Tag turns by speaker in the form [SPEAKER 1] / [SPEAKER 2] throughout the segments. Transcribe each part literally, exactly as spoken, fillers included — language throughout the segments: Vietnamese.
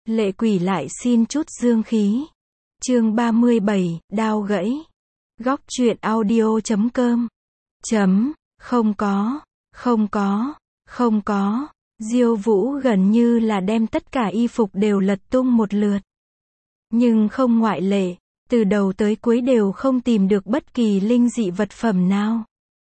[SPEAKER 1] Lệ quỷ lại xin chút dương khí. Chương ba mươi bảy, đao gãy. Góc truyện audio chấm com. Chấm, không có, không có, không có. Diêu Vũ gần như là đem tất cả y phục đều lật tung một lượt. Nhưng không ngoại lệ, từ đầu tới cuối đều không tìm được bất kỳ linh dị vật phẩm nào.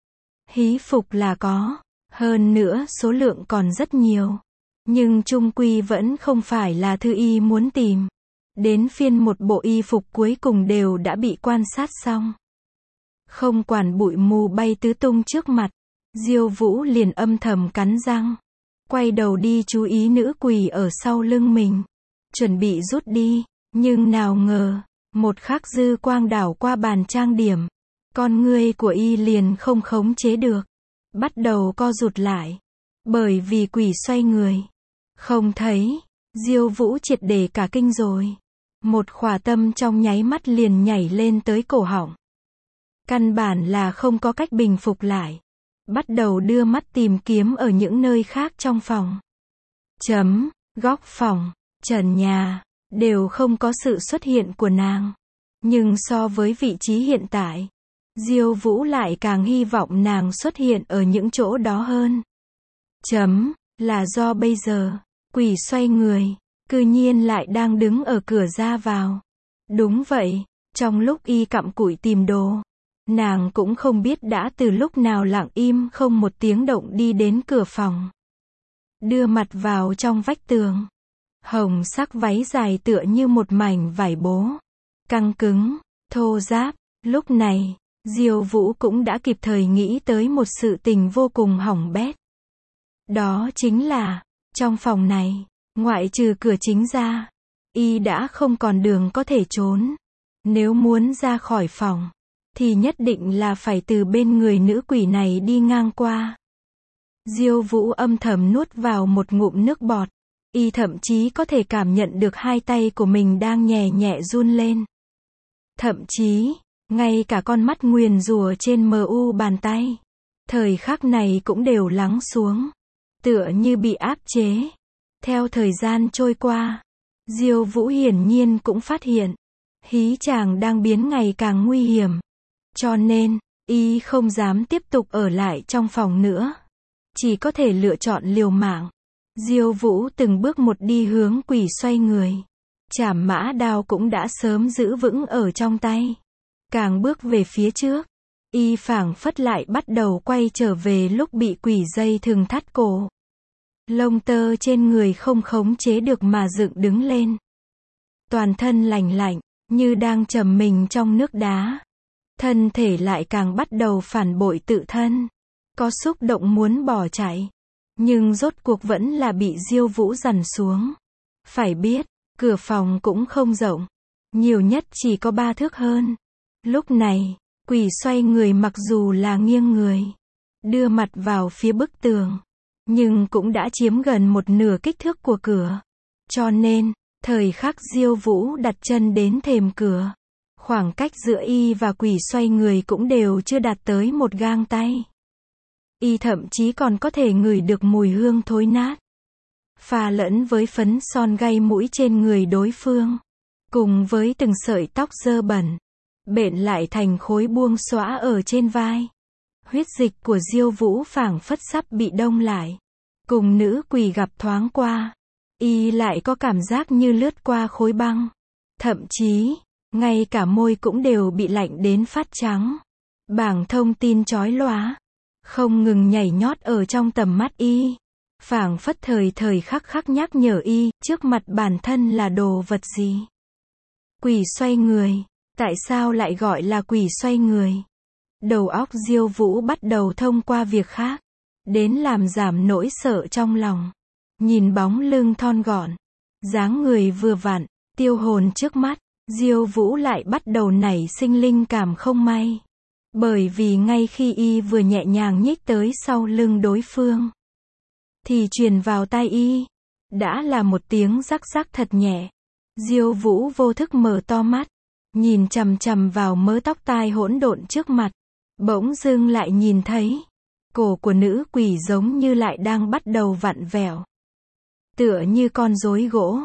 [SPEAKER 1] Hí phục là có, hơn nữa số lượng còn rất nhiều. Nhưng chung quy vẫn không phải là thư y muốn tìm. Đến phiên một bộ y phục cuối cùng đều đã bị quan sát xong. Không quản bụi mù bay tứ tung trước mặt, Diêu Vũ liền âm thầm cắn răng. Quay đầu đi chú ý nữ quỷ ở sau lưng mình. Chuẩn bị rút đi, nhưng nào ngờ, một khắc dư quang đảo qua bàn trang điểm. Con ngươi của y liền không khống chế được. Bắt đầu co rụt lại. Bởi vì quỷ xoay người. Không thấy, Diêu Vũ triệt để cả kinh rồi. Một khỏa tâm trong nháy mắt liền nhảy lên tới cổ họng. Căn bản là không có cách bình phục lại. Bắt đầu đưa mắt tìm kiếm ở những nơi khác trong phòng. Chấm, góc phòng, trần nhà, đều không có sự xuất hiện của nàng. Nhưng so với vị trí hiện tại, Diêu Vũ lại càng hy vọng nàng xuất hiện ở những chỗ đó hơn. Chấm, là do bây giờ, quỷ xoay người, cư nhiên lại đang đứng ở cửa ra vào. Đúng vậy, trong lúc y cặm cụi tìm đồ, nàng cũng không biết đã từ lúc nào lặng im không một tiếng động đi đến cửa phòng. Đưa mặt vào trong vách tường. Hồng sắc váy dài tựa như một mảnh vải bố. Căng cứng, thô ráp. Lúc này, Diêu Vũ cũng đã kịp thời nghĩ tới một sự tình vô cùng hỏng bét. Đó chính là, trong phòng này, ngoại trừ cửa chính ra, y đã không còn đường có thể trốn. Nếu muốn ra khỏi phòng, thì nhất định là phải từ bên người nữ quỷ này đi ngang qua. Diêu Vũ âm thầm nuốt vào một ngụm nước bọt. Y thậm chí có thể cảm nhận được hai tay của mình đang nhẹ nhẹ run lên. Thậm chí, ngay cả con mắt nguyền rủa trên mờ u bàn tay, thời khắc này cũng đều lắng xuống, tựa như bị áp chế. Theo thời gian trôi qua, Diêu Vũ hiển nhiên cũng phát hiện, hí chàng đang biến ngày càng nguy hiểm. Cho nên, y không dám tiếp tục ở lại trong phòng nữa. Chỉ có thể lựa chọn liều mạng. Diêu Vũ từng bước một đi hướng quỷ xoay người. Trảm mã đao cũng đã sớm giữ vững ở trong tay. Càng bước về phía trước, y phảng phất lại bắt đầu quay trở về lúc bị quỷ dây thừng thắt cổ. Lông tơ trên người không khống chế được mà dựng đứng lên. Toàn thân lạnh lạnh, như đang trầm mình trong nước đá. Thân thể lại càng bắt đầu phản bội tự thân. Có xúc động muốn bỏ chạy. Nhưng rốt cuộc vẫn là bị Diêu Vũ dằn xuống. Phải biết, cửa phòng cũng không rộng. Nhiều nhất chỉ có ba thước hơn. Lúc này, quỷ xoay người mặc dù là nghiêng người, đưa mặt vào phía bức tường, nhưng cũng đã chiếm gần một nửa kích thước của cửa. Cho nên, thời khắc Diêu Vũ đặt chân đến thềm cửa, khoảng cách giữa y và quỷ xoay người cũng đều chưa đạt tới một gang tay. Y thậm chí còn có thể ngửi được mùi hương thối nát, pha lẫn với phấn son gây mũi trên người đối phương, cùng với từng sợi tóc dơ bẩn, bện lại thành khối buông xõa ở trên vai. Huyết dịch của Diêu Vũ phảng phất sắp bị đông lại. Cùng nữ quỷ gặp thoáng qua, y lại có cảm giác như lướt qua khối băng. Thậm chí, ngay cả môi cũng đều bị lạnh đến phát trắng. Bảng thông tin chói lóa, không ngừng nhảy nhót ở trong tầm mắt y. Phảng phất thời thời khắc khắc nhắc nhở y, trước mặt bản thân là đồ vật gì. Quỷ xoay người. Tại sao lại gọi là quỷ xoay người? Đầu óc Diêu Vũ bắt đầu thông qua việc khác, đến làm giảm nỗi sợ trong lòng. Nhìn bóng lưng thon gọn, dáng người vừa vặn, tiêu hồn trước mắt, Diêu Vũ lại bắt đầu nảy sinh linh cảm không may. Bởi vì ngay khi y vừa nhẹ nhàng nhích tới sau lưng đối phương, thì truyền vào tai y, đã là một tiếng rắc rắc thật nhẹ. Diêu Vũ vô thức mở to mắt, nhìn chằm chằm vào mớ tóc tai hỗn độn trước mặt. Bỗng dưng lại nhìn thấy, cổ của nữ quỷ giống như lại đang bắt đầu vặn vẹo. Tựa như con rối gỗ.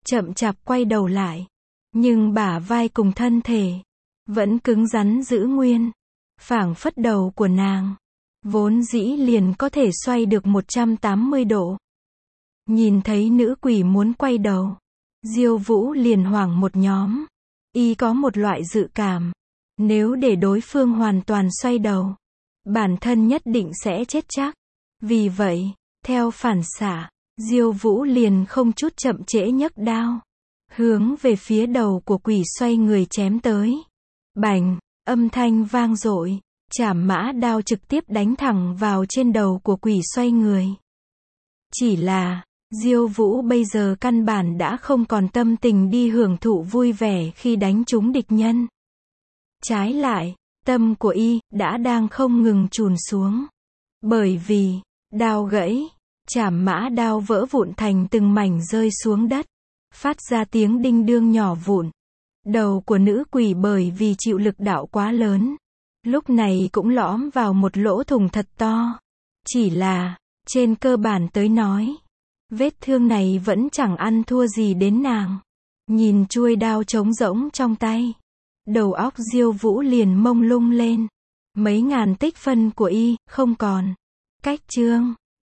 [SPEAKER 1] chậm chạp quay đầu lại. Nhưng bả vai cùng thân thể vẫn cứng rắn giữ nguyên. Phảng phất đầu của nàng vốn dĩ liền có thể xoay được một trăm tám mươi độ. Nhìn thấy nữ quỷ muốn quay đầu, Diêu Vũ liền hoảng một nhóm. Y có một loại dự cảm, nếu để đối phương hoàn toàn xoay đầu, bản thân nhất định sẽ chết chắc. Vì vậy, theo phản xạ, Diêu Vũ liền không chút chậm trễ nhấc đao, hướng về phía đầu của quỷ xoay người chém tới. Bành, âm thanh vang dội, trảm mã đao trực tiếp đánh thẳng vào trên đầu của quỷ xoay người. Chỉ là, Diêu Vũ bây giờ căn bản đã không còn tâm tình đi hưởng thụ vui vẻ khi đánh trúng địch nhân. Trái lại, tâm của y đã đang không ngừng chùn xuống. Bởi vì, đao gãy, trảm mã đao vỡ vụn thành từng mảnh rơi xuống đất, phát ra tiếng đinh đương nhỏ vụn. Đầu của nữ quỷ bởi vì chịu lực đạo quá lớn, lúc này cũng lõm vào một lỗ thủng thật to. Chỉ là, trên cơ bản tới nói, vết thương này vẫn chẳng ăn thua gì đến nàng. Nhìn chuôi đao trống rỗng trong tay, đầu óc Diêu Vũ liền mông lung lên. Mấy ngàn tích phân của y, không còn. Cách chương